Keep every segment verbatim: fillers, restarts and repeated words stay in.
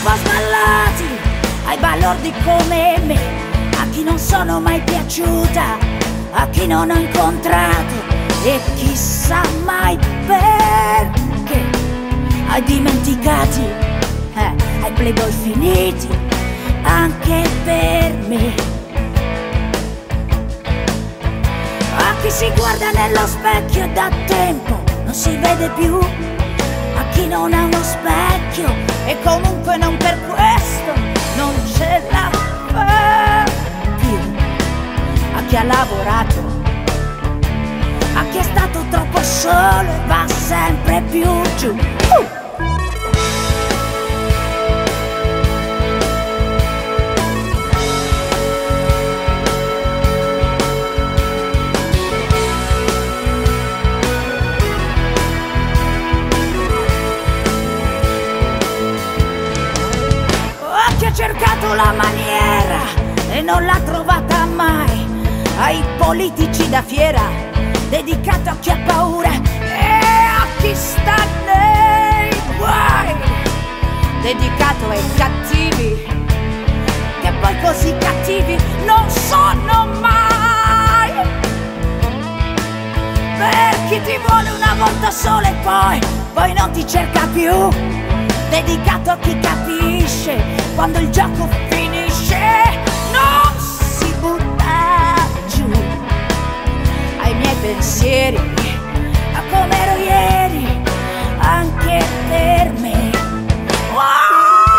po' sballati, ai balordi come me, a chi non sono mai piaciuta, a chi non ho incontrato, e chissà mai perché, ai dimenticati, eh, ai playboy finiti, anche per me. A chi si guarda nello specchio da tempo non si vede più, a chi non ha uno specchio e comunque non per questo non ce la fa più, a chi ha lavorato, a chi è stato troppo solo e va sempre più giù. uh! Cercato la maniera e non l'ha trovata mai, ai politici da fiera, dedicato a chi ha paura e a chi sta nei guai, dedicato ai cattivi, che poi così cattivi non sono mai. Per chi ti vuole una volta sola e poi, poi non ti cerca più, dedicato a chi capisce quando il gioco finisce, non si butta giù, ai miei pensieri, a come ero ieri, anche per me. Wow!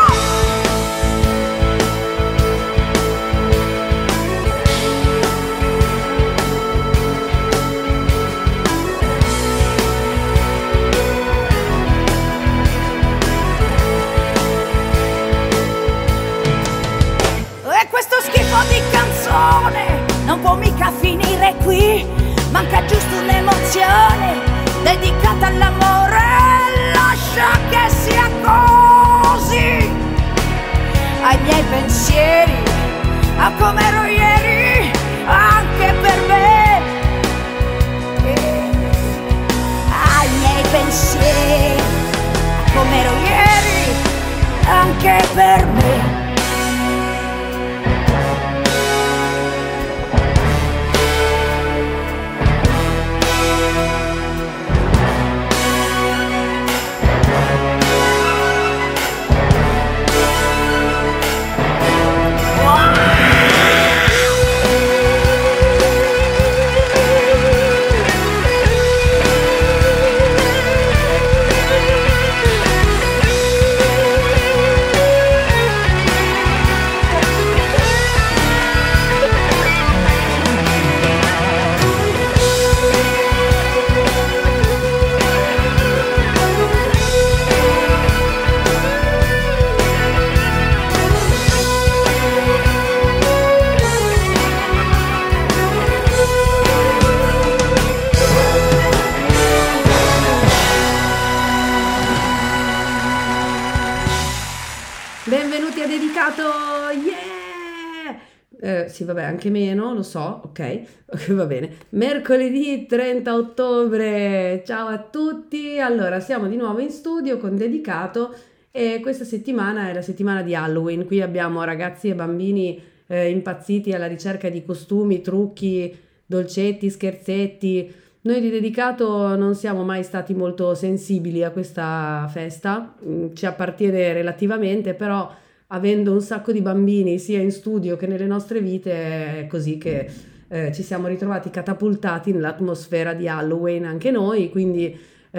Questo schifo di canzone non può mica finire qui, manca giusto un'emozione dedicata all'amore, lascia che sia così, ai miei pensieri, a come ero ieri, anche per me, ai miei pensieri, a come ero ieri, anche per me. Eh, sì, vabbè, anche meno, lo so, ok, ok, va bene. Mercoledì trenta ottobre, ciao a tutti. Allora, siamo di nuovo in studio con Dedicato e questa settimana è la settimana di Halloween. Qui abbiamo ragazzi e bambini eh, impazziti alla ricerca di costumi, trucchi, dolcetti, scherzetti. Noi di Dedicato non siamo mai stati molto sensibili a questa festa, ci appartiene relativamente, però avendo un sacco di bambini sia in studio che nelle nostre vite è così che eh, ci siamo ritrovati catapultati nell'atmosfera di Halloween anche noi, quindi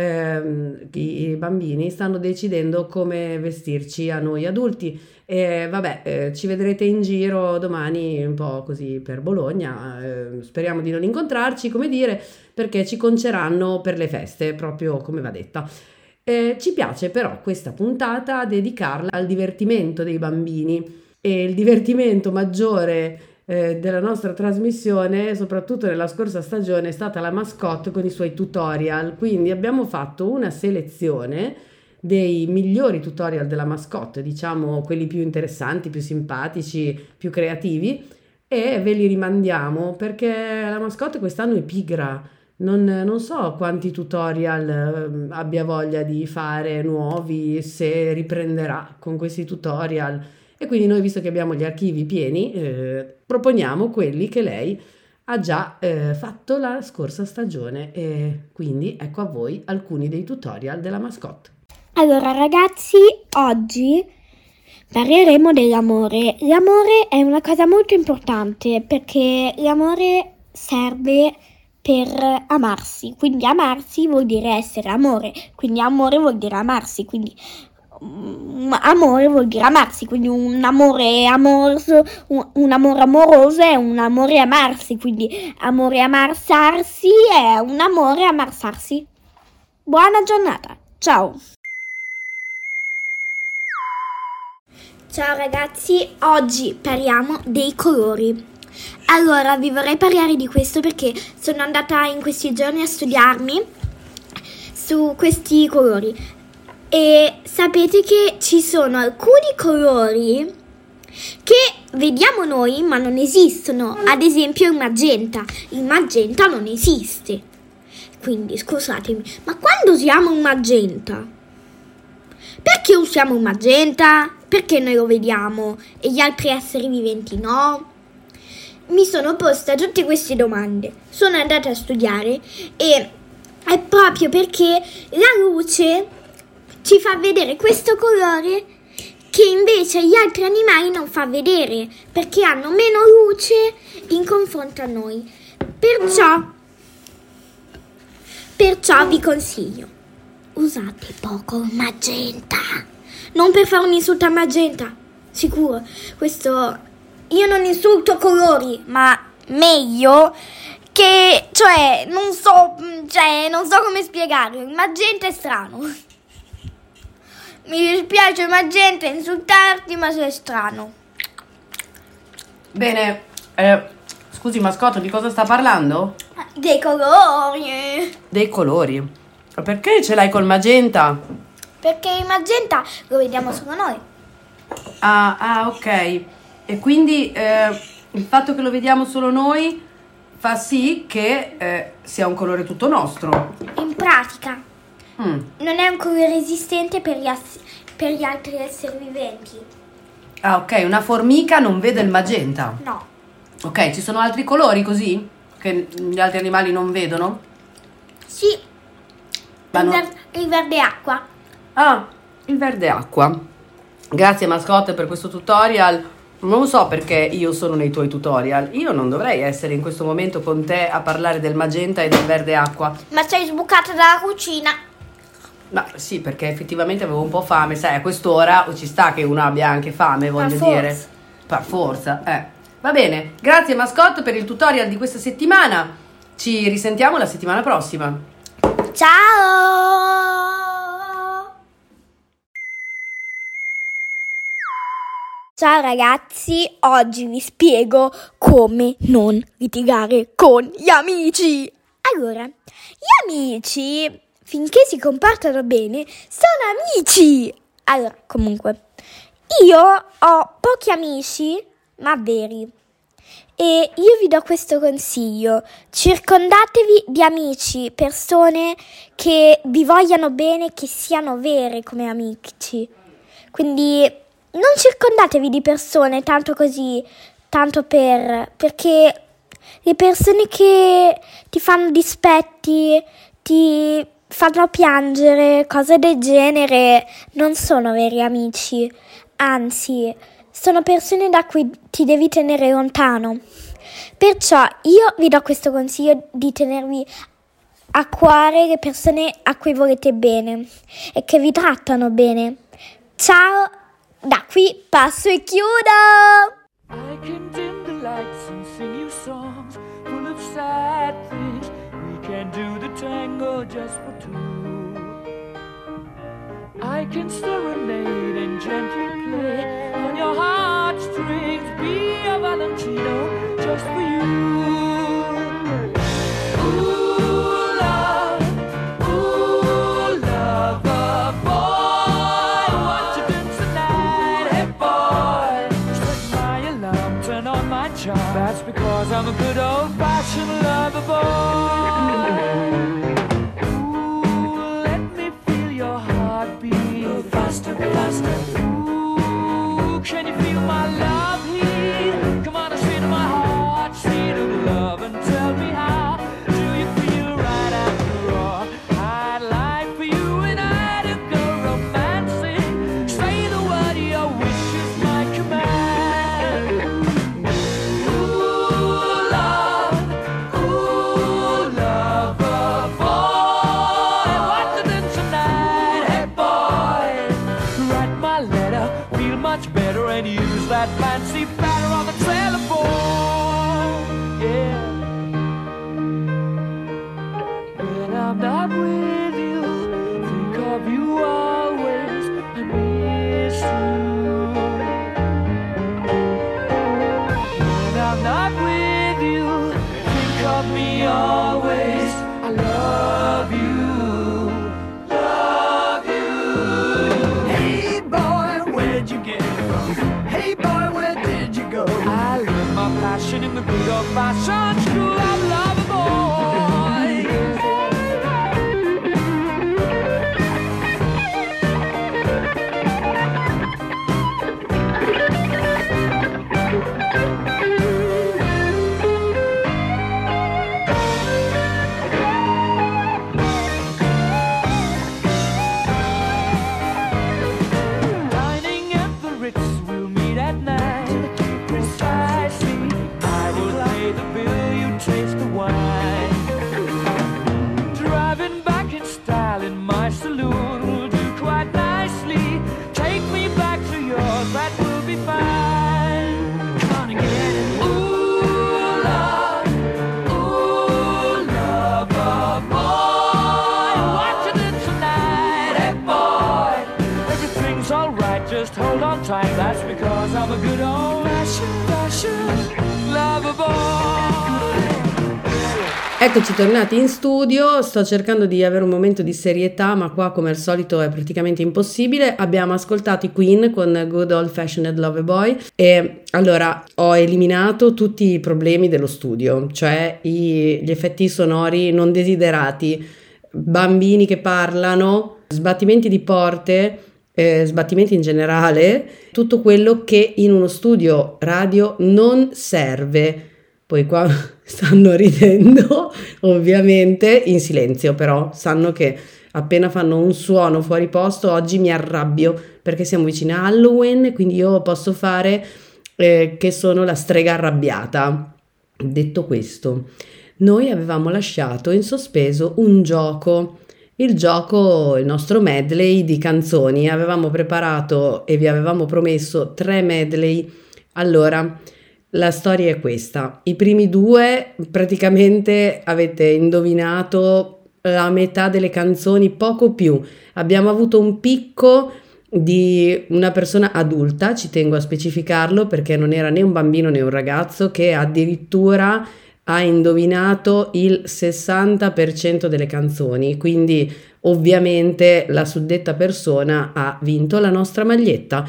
ehm, i bambini stanno decidendo come vestirci a noi adulti e vabbè eh, ci vedrete in giro domani un po' così per Bologna, eh, speriamo di non incontrarci, come dire, perché ci conceranno per le feste, proprio come va detta. Eh, ci piace però questa puntata dedicarla al divertimento dei bambini e il divertimento maggiore eh, della nostra trasmissione, soprattutto nella scorsa stagione, è stata la mascotte con i suoi tutorial, quindi abbiamo fatto una selezione dei migliori tutorial della mascotte, diciamo quelli più interessanti, più simpatici, più creativi, e ve li rimandiamo perché la mascotte quest'anno è pigra. non, non so quanti tutorial eh, abbia voglia di fare nuovi, se riprenderà con questi tutorial. E quindi noi, visto che abbiamo gli archivi pieni, eh, proponiamo quelli che lei ha già eh, fatto la scorsa stagione. E quindi ecco a voi alcuni dei tutorial della mascotte. Allora ragazzi, oggi parleremo dell'amore. L'amore è una cosa molto importante perché l'amore serve per amarsi, quindi amarsi vuol dire essere amore, quindi amore vuol dire amarsi, quindi um, amore vuol dire amarsi, quindi un amore amoroso, un, un amore amoroso è un amore amarsi, quindi amore amarsarsi è un amore amarsarsi. Buona giornata, ciao! Ciao ragazzi, oggi parliamo dei colori. Allora, vi vorrei parlare di questo perché sono andata in questi giorni a studiarmi su questi colori e sapete che ci sono alcuni colori che vediamo noi ma non esistono. Ad esempio il magenta. Il magenta non esiste. Quindi scusatemi, ma quando usiamo un magenta? Perché usiamo un magenta? Perché noi lo vediamo e gli altri esseri viventi no? Mi sono posta tutte queste domande, sono andata a studiare e è proprio perché la luce ci fa vedere questo colore che invece gli altri animali non fa vedere perché hanno meno luce in confronto a noi. Perciò, perciò vi consiglio, usate poco il magenta, non per fare un insulto a magenta, sicuro, questo... Io non insulto colori, ma meglio che, cioè, non so, cioè, non so come spiegarlo. Il magenta è strano. Mi dispiace magenta insultarti, ma sei strano. Bene, eh, scusi mascotte, di cosa sta parlando? Dei colori. Dei colori. Ma perché ce l'hai col magenta? Perché il magenta lo vediamo solo noi. Ah, ah, ok. E quindi eh, il fatto che lo vediamo solo noi fa sì che eh, sia un colore tutto nostro. In pratica Mm. non è un colore esistente per gli, ass- per gli altri esseri viventi. Ah, ok, una formica non vede il magenta. No. Ok, ci sono altri colori così che gli altri animali non vedono? Sì. Il, Vanno- ver- il verde acqua. Ah, il verde acqua. Grazie mascotte per questo tutorial. Non so perché io sono nei tuoi tutorial. Io non dovrei essere in questo momento con te a parlare del magenta e del verde acqua. Ma sei sbucata dalla cucina. Ma sì, perché effettivamente avevo un po' fame. Sai, a quest'ora ci sta che uno abbia anche fame, voglio forza. dire. Per forza, eh. Va bene, grazie mascotte per il tutorial di questa settimana. Ci risentiamo la settimana prossima. Ciao! Ciao ragazzi, oggi vi spiego come non litigare con gli amici. Allora, gli amici, finché si comportano bene, sono amici. Allora, comunque, io ho pochi amici, ma veri. E io vi do questo consiglio: circondatevi di amici, persone che vi vogliano bene, che siano vere come amici. Quindi non circondatevi di persone tanto così, tanto per, perché le persone che ti fanno dispetti, ti fanno piangere, cose del genere, non sono veri amici, anzi, sono persone da cui ti devi tenere lontano. Perciò io vi do questo consiglio di tenervi a cuore le persone a cui volete bene e che vi trattano bene. Ciao, da qui passo e chiudo! I can dim the lights and sing you songs full of sad things. We can do the tango just for two. I can serenade and gently play on your heartstrings. Be a Valentino just for you. Ooh, love, ooh, lover boy, what you doing tonight? Hey boy, set my alarm, turn on my charm. That's because I'm I'm a good old-fashioned lover boy. Ooh, let me feel your heartbeat. Faster, faster. Ooh, can you feel my love heat? Come on, straight to my heart, seat of love, and tell me how do you feel right after all? I'd like for you and I to go romancing. Say the word, your wish is my command. Ooh, love, ooh, lover boy, what to do tonight? Hey boy, write my letter, feel much better, and use that fancy batter on the telephone. Yeah. When I'm not with you, think of you always, I miss you. When I'm not with you, think of me always, I love you, love you. Hey boy, where'd you get it from? Hey boy, where did you go? I learned my passion in the good old-fashioned school of love boy. Dining at the Ritz, we'll meet at nine. Precisely, I will pay the bill, you taste the wine. Driving back in style in my saloon will do quite nicely. Take me back to yours, that will be fine. Come on and get it. Ooh, love, ooh, lover boy, what you do tonight? Hey boy, everything's alright, just hold on tight. That's because I'm a good old-fashioned, fashioned lover boy. Eccoci tornati in studio, sto cercando di avere un momento di serietà, ma qua come al solito è praticamente impossibile. Abbiamo ascoltato i Queen con Good Old Fashioned Lover Boy e allora ho eliminato tutti i problemi dello studio, cioè i, gli effetti sonori non desiderati, bambini che parlano, sbattimenti di porte, eh, sbattimenti in generale, tutto quello che in uno studio radio non serve. Poi qua stanno ridendo, ovviamente, in silenzio, però sanno che appena fanno un suono fuori posto, oggi mi arrabbio perché siamo vicini a Halloween, quindi io posso fare eh, che sono la strega arrabbiata. Detto questo, noi avevamo lasciato in sospeso un gioco, il gioco, il nostro medley di canzoni. Avevamo preparato e vi avevamo promesso tre medley. Allora, la storia è questa: i primi due praticamente avete indovinato la metà delle canzoni, poco più. Abbiamo avuto un picco di una persona adulta, ci tengo a specificarlo perché non era né un bambino né un ragazzo, che addirittura ha indovinato il sessanta per cento delle canzoni, quindi ovviamente la suddetta persona ha vinto la nostra maglietta.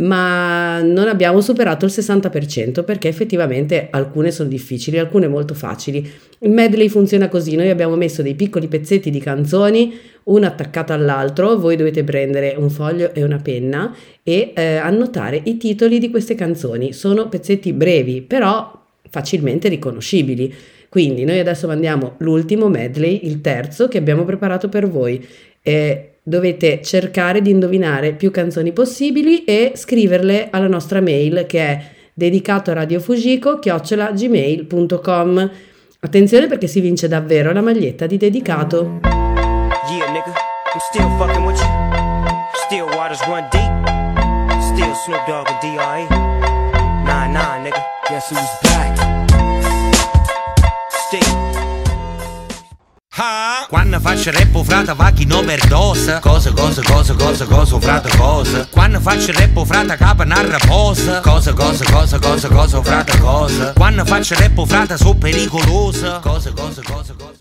Ma non abbiamo superato il sessanta per cento perché effettivamente alcune sono difficili, alcune molto facili. Il medley funziona così: noi abbiamo messo dei piccoli pezzetti di canzoni, uno attaccato all'altro. Voi dovete prendere un foglio e una penna e eh, annotare i titoli di queste canzoni. Sono pezzetti brevi però facilmente riconoscibili. Quindi noi adesso mandiamo l'ultimo medley, il terzo, che abbiamo preparato per voi. Eh, dovete cercare di indovinare più canzoni possibili e scriverle alla nostra mail, che è dedicato a radiofujiko chiocciola gmail punto com. Attenzione perché si vince davvero la maglietta di dedicato. Yeah, nigga, I'm still fucking with you. Still waters run deep. Still Snoop Dogg and D R E. Nah, nah, nigga. Guess who's back? Still. Ah, quando faccio rap frata va chi non perdosa. Cosa, cosa, cosa, cosa, cosa, frata, cosa. Quando faccio rap frata capa narra posa. Cosa, cosa, cosa, cosa, cosa, frata, cosa. Quando faccio rap frata so pericolosa. Cosa, cosa, cosa, cosa.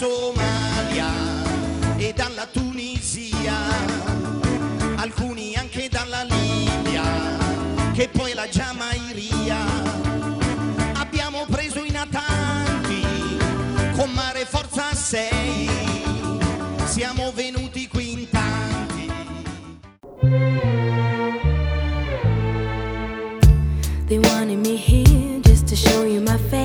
Somalia e dalla Tunisia, alcuni anche dalla Libia, che poi la Giamairia. Abbiamo preso i natanti con Mare Forza sei, siamo venuti qui in tanti. They wanted me here just to show you my face,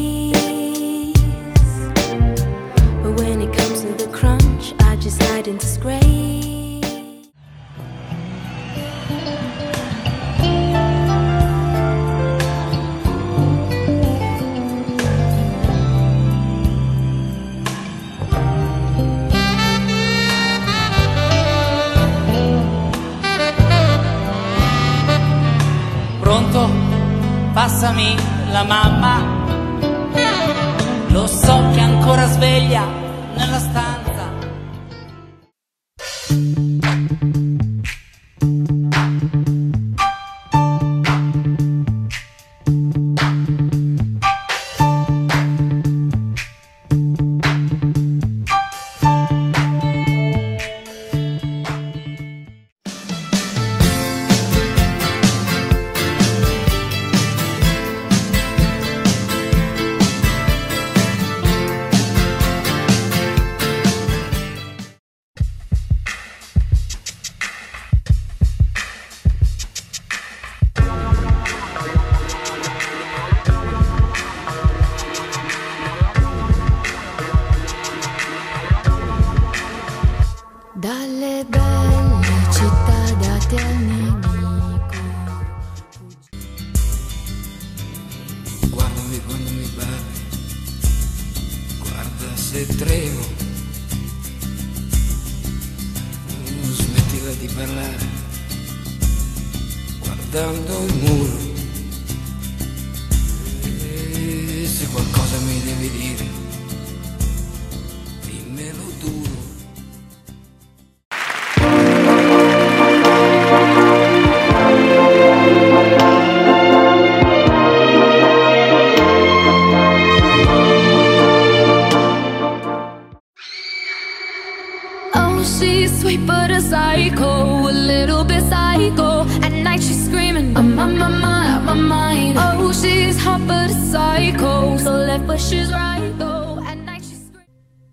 but when it comes to the crunch, I just hide and disgrace. Pronto? Passami la mamma. Lo so che è ancora sveglia nella stanza. Dalle belle città date al nemico. Guardami quando mi parli, guarda se tremo. Uh, smettila di parlare, guardando il muro. E se qualcosa mi devi dire, dimmelo duro. She's sweet but a psycho, a little bit psycho. At night she's screaming, I'm on my mind, my mind. Oh, she's hot but a psycho, so left but she's right though. At night she's screaming.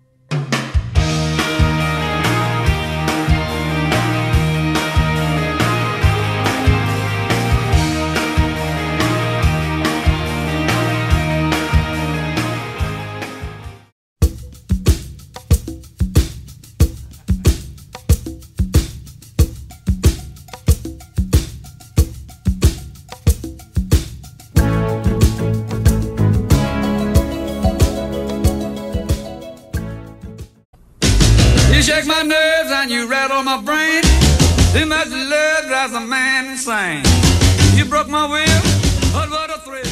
You shake my nerves and you rattle my brain. Too much love drives a man insane. You broke my will, but what a thrill.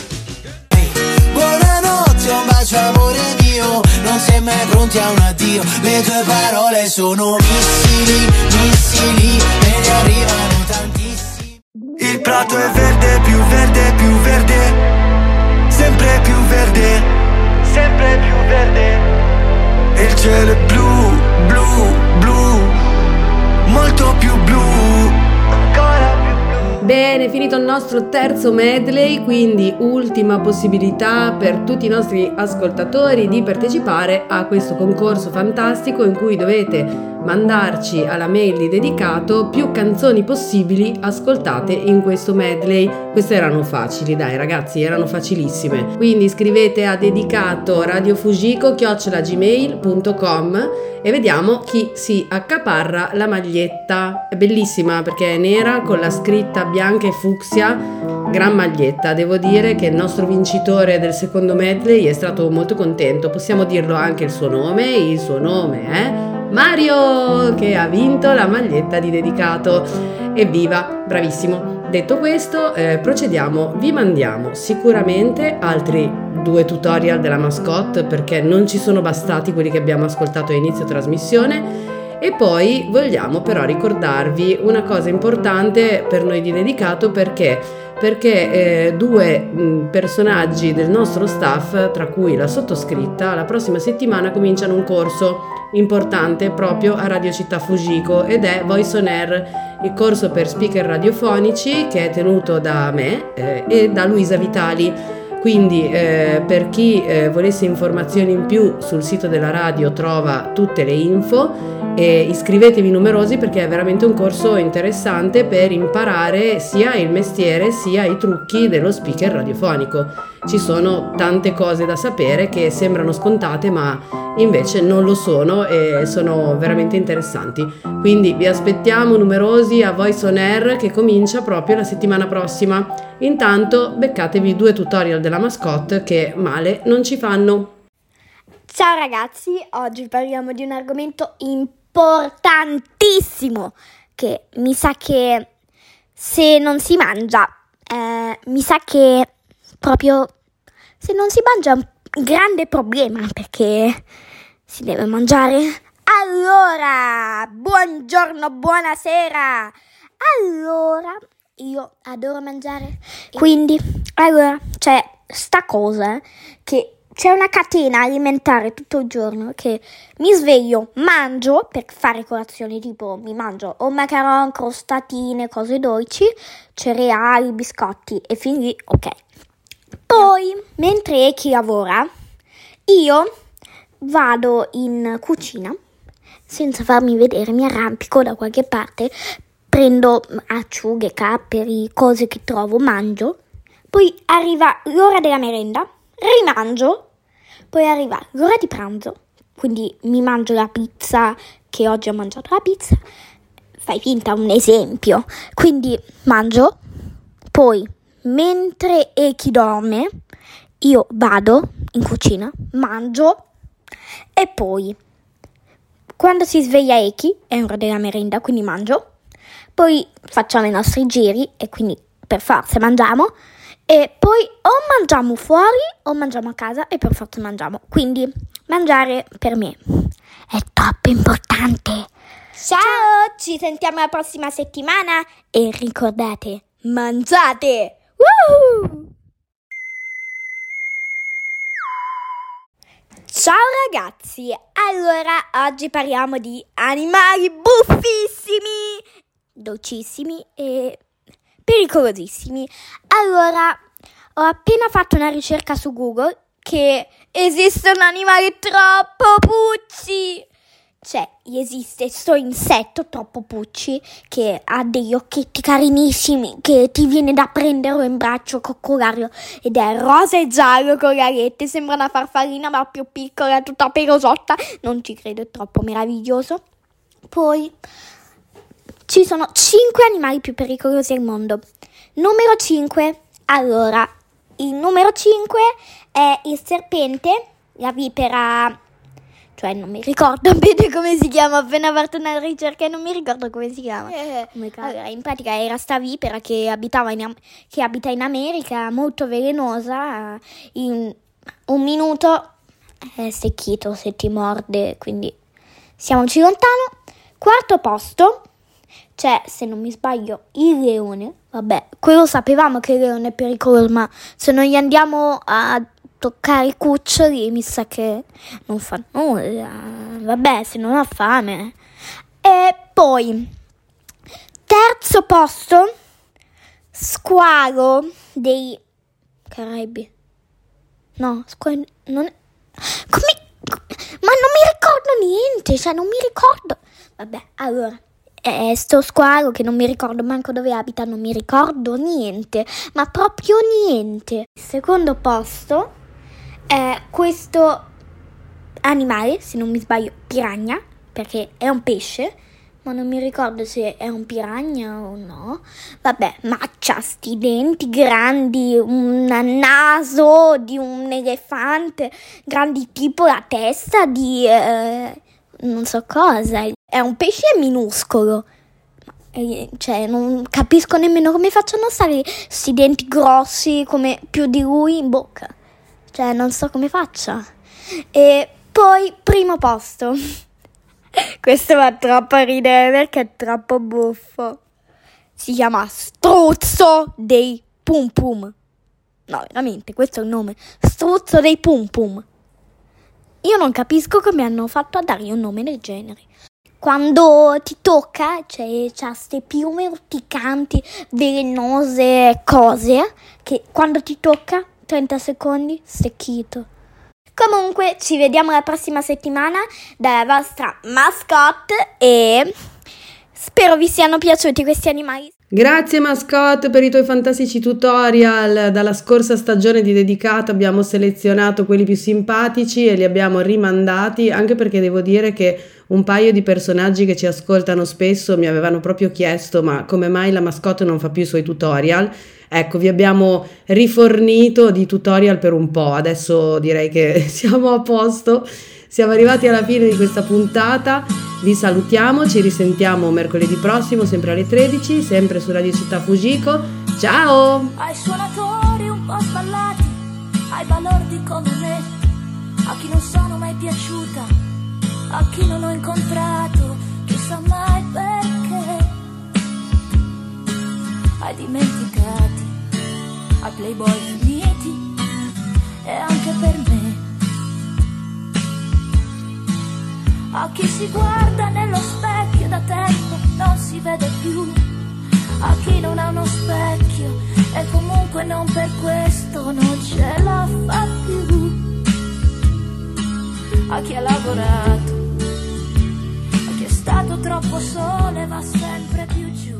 Buonanotte, un bacio amore mio, non si è mai pronti a un addio. Le tue parole sono missili, missili, e ne arrivano tantissimi. Il prato è verde, più verde, più verde, sempre più verde, sempre più verde. E il cielo è blu, blu, blu, molto più blu, ancora più blu. Bene, finito il nostro terzo medley, quindi ultima possibilità per tutti i nostri ascoltatori di partecipare a questo concorso fantastico in cui dovete mandarci alla mail di dedicato più canzoni possibili ascoltate in questo medley. Queste erano facili, dai ragazzi, erano facilissime. Quindi scrivete a dedicato radiofujiko chiocciola gmail punto com e vediamo chi si accaparra la maglietta. È bellissima perché è nera con la scritta bianca e fucsia, gran maglietta. Devo dire che il nostro vincitore del secondo medley è stato molto contento. Possiamo dirlo anche il suo nome, il suo nome è eh? Mario, che ha vinto la maglietta di dedicato. Evviva, bravissimo. Detto questo, eh, procediamo. Vi mandiamo sicuramente altri due tutorial della mascotte perché non ci sono bastati quelli che abbiamo ascoltato a inizio trasmissione. E poi vogliamo però ricordarvi una cosa importante per noi di dedicato, perché perché eh, due mh, personaggi del nostro staff, tra cui la sottoscritta, la prossima settimana cominciano un corso importante proprio a Radio Città Fujiko ed è Voice on Air, il corso per speaker radiofonici che è tenuto da me eh, e da Luisa Vitali. Quindi eh, per chi eh, volesse informazioni in più sul sito della radio trova tutte le info e iscrivetevi numerosi perché è veramente un corso interessante per imparare sia il mestiere sia i trucchi dello speaker radiofonico. Ci sono tante cose da sapere che sembrano scontate ma invece non lo sono e sono veramente interessanti. Quindi vi aspettiamo numerosi a Voice on Air che comincia proprio la settimana prossima. Intanto beccatevi due tutorial della mascotte che male non ci fanno. Ciao ragazzi, oggi parliamo di un argomento importantissimo che mi sa che se non si mangia, eh, mi sa che proprio se non si mangia è un grande problema perché si deve mangiare. Allora, buongiorno, buonasera. Allora, io adoro mangiare. Quindi, allora, c'è sta cosa che c'è una catena alimentare tutto il giorno che mi sveglio, mangio per fare colazione, tipo mi mangio o macaron, crostatine, cose dolci, cereali, biscotti e fin lì, ok. Poi, mentre Eki lavora, io vado in cucina, senza farmi vedere, mi arrampico da qualche parte, prendo acciughe, capperi, cose che trovo, mangio, poi arriva l'ora della merenda, rimangio, poi arriva l'ora di pranzo, quindi mi mangio la pizza, che oggi ho mangiato la pizza, fai finta un esempio, quindi mangio, poi mentre Eki dorme, io vado in cucina, mangio e poi quando si sveglia Eki è ora della merenda, quindi mangio, poi facciamo i nostri giri e quindi per forza mangiamo e poi o mangiamo fuori o mangiamo a casa e per forza mangiamo, quindi mangiare per me è troppo importante. Ciao, ci sentiamo la prossima settimana e ricordate, mangiate! Woo! Ciao ragazzi, allora oggi parliamo di animali buffissimi, dolcissimi e pericolosissimi. Allora, ho appena fatto una ricerca su Google che esistono animali troppo pucci. Cioè, esiste sto insetto troppo pucci che ha degli occhietti carinissimi, che ti viene da prenderlo in braccio, coccolarlo, ed è rosa e giallo con le alette, sembra una farfallina ma più piccola, tutta pelosotta, non ci credo, è troppo meraviglioso. Poi ci sono cinque animali più pericolosi al mondo. Numero cinque, allora, il numero cinque è il serpente, la vipera, cioè non mi ricordo bene come si chiama, ho appena fatto una ricerca e non mi ricordo come si chiama. Eh, allora, in pratica era sta vipera che abitava in, che abita in America, molto velenosa, in un minuto è secchito se ti morde, quindi siamoci lontano. Quarto posto c'è, se non mi sbaglio, il leone. Vabbè, quello sapevamo che il leone è pericoloso, ma se non gli andiamo a toccare i cuccioli mi sa che non fa nulla. Vabbè, se non ha fame. E poi terzo posto, squalo dei Caraibi. No, squalo non è... Come... Ma non mi ricordo niente, cioè non mi ricordo. Vabbè, allora, è sto squalo che non mi ricordo manco dove abita, non mi ricordo niente, ma proprio niente. Secondo posto è questo animale, se non mi sbaglio, piranha, perché è un pesce, ma non mi ricordo se è un piranha o no. Vabbè, ma c'ha sti denti grandi, un naso di un elefante, grandi tipo la testa di eh, non so cosa. È un pesce minuscolo, cioè non capisco nemmeno come facciano a stare sti denti grossi come più di lui in bocca. Cioè, non so come faccia. E poi, primo posto. Questo va troppo a ridere perché è troppo buffo. Si chiama struzzo dei Pum Pum. No, veramente, questo è il nome. Struzzo dei Pum Pum. Io non capisco come hanno fatto a dargli un nome del genere. Quando ti tocca, cioè, c'ha ste piume urticanti, velenose cose, che quando ti tocca, trenta secondi, stecchito. Comunque, ci vediamo la prossima settimana dalla vostra mascotte e spero vi siano piaciuti questi animali. Grazie mascotte per i tuoi fantastici tutorial. Dalla scorsa stagione di Dedicato abbiamo selezionato quelli più simpatici e li abbiamo rimandati, anche perché devo dire che un paio di personaggi che ci ascoltano spesso mi avevano proprio chiesto ma come mai la mascotte non fa più i suoi tutorial. Ecco, vi abbiamo rifornito di tutorial per un po', adesso direi che siamo a posto. Siamo arrivati alla fine di questa puntata, vi salutiamo, ci risentiamo mercoledì prossimo, sempre alle tredici, sempre su Radio Città Fujiko. Ciao! Ai suonatori un po' sballati, ai balordi come me, a chi non sono mai piaciuta, a chi non ho incontrato, chissà mai perché, ai dimenticati, ai playboy finiti e anche per me. A chi si guarda nello specchio da tempo non si vede più, a chi non ha uno specchio e comunque non per questo non ce la fa più, a chi ha lavorato, a chi è stato troppo solo e va sempre più giù.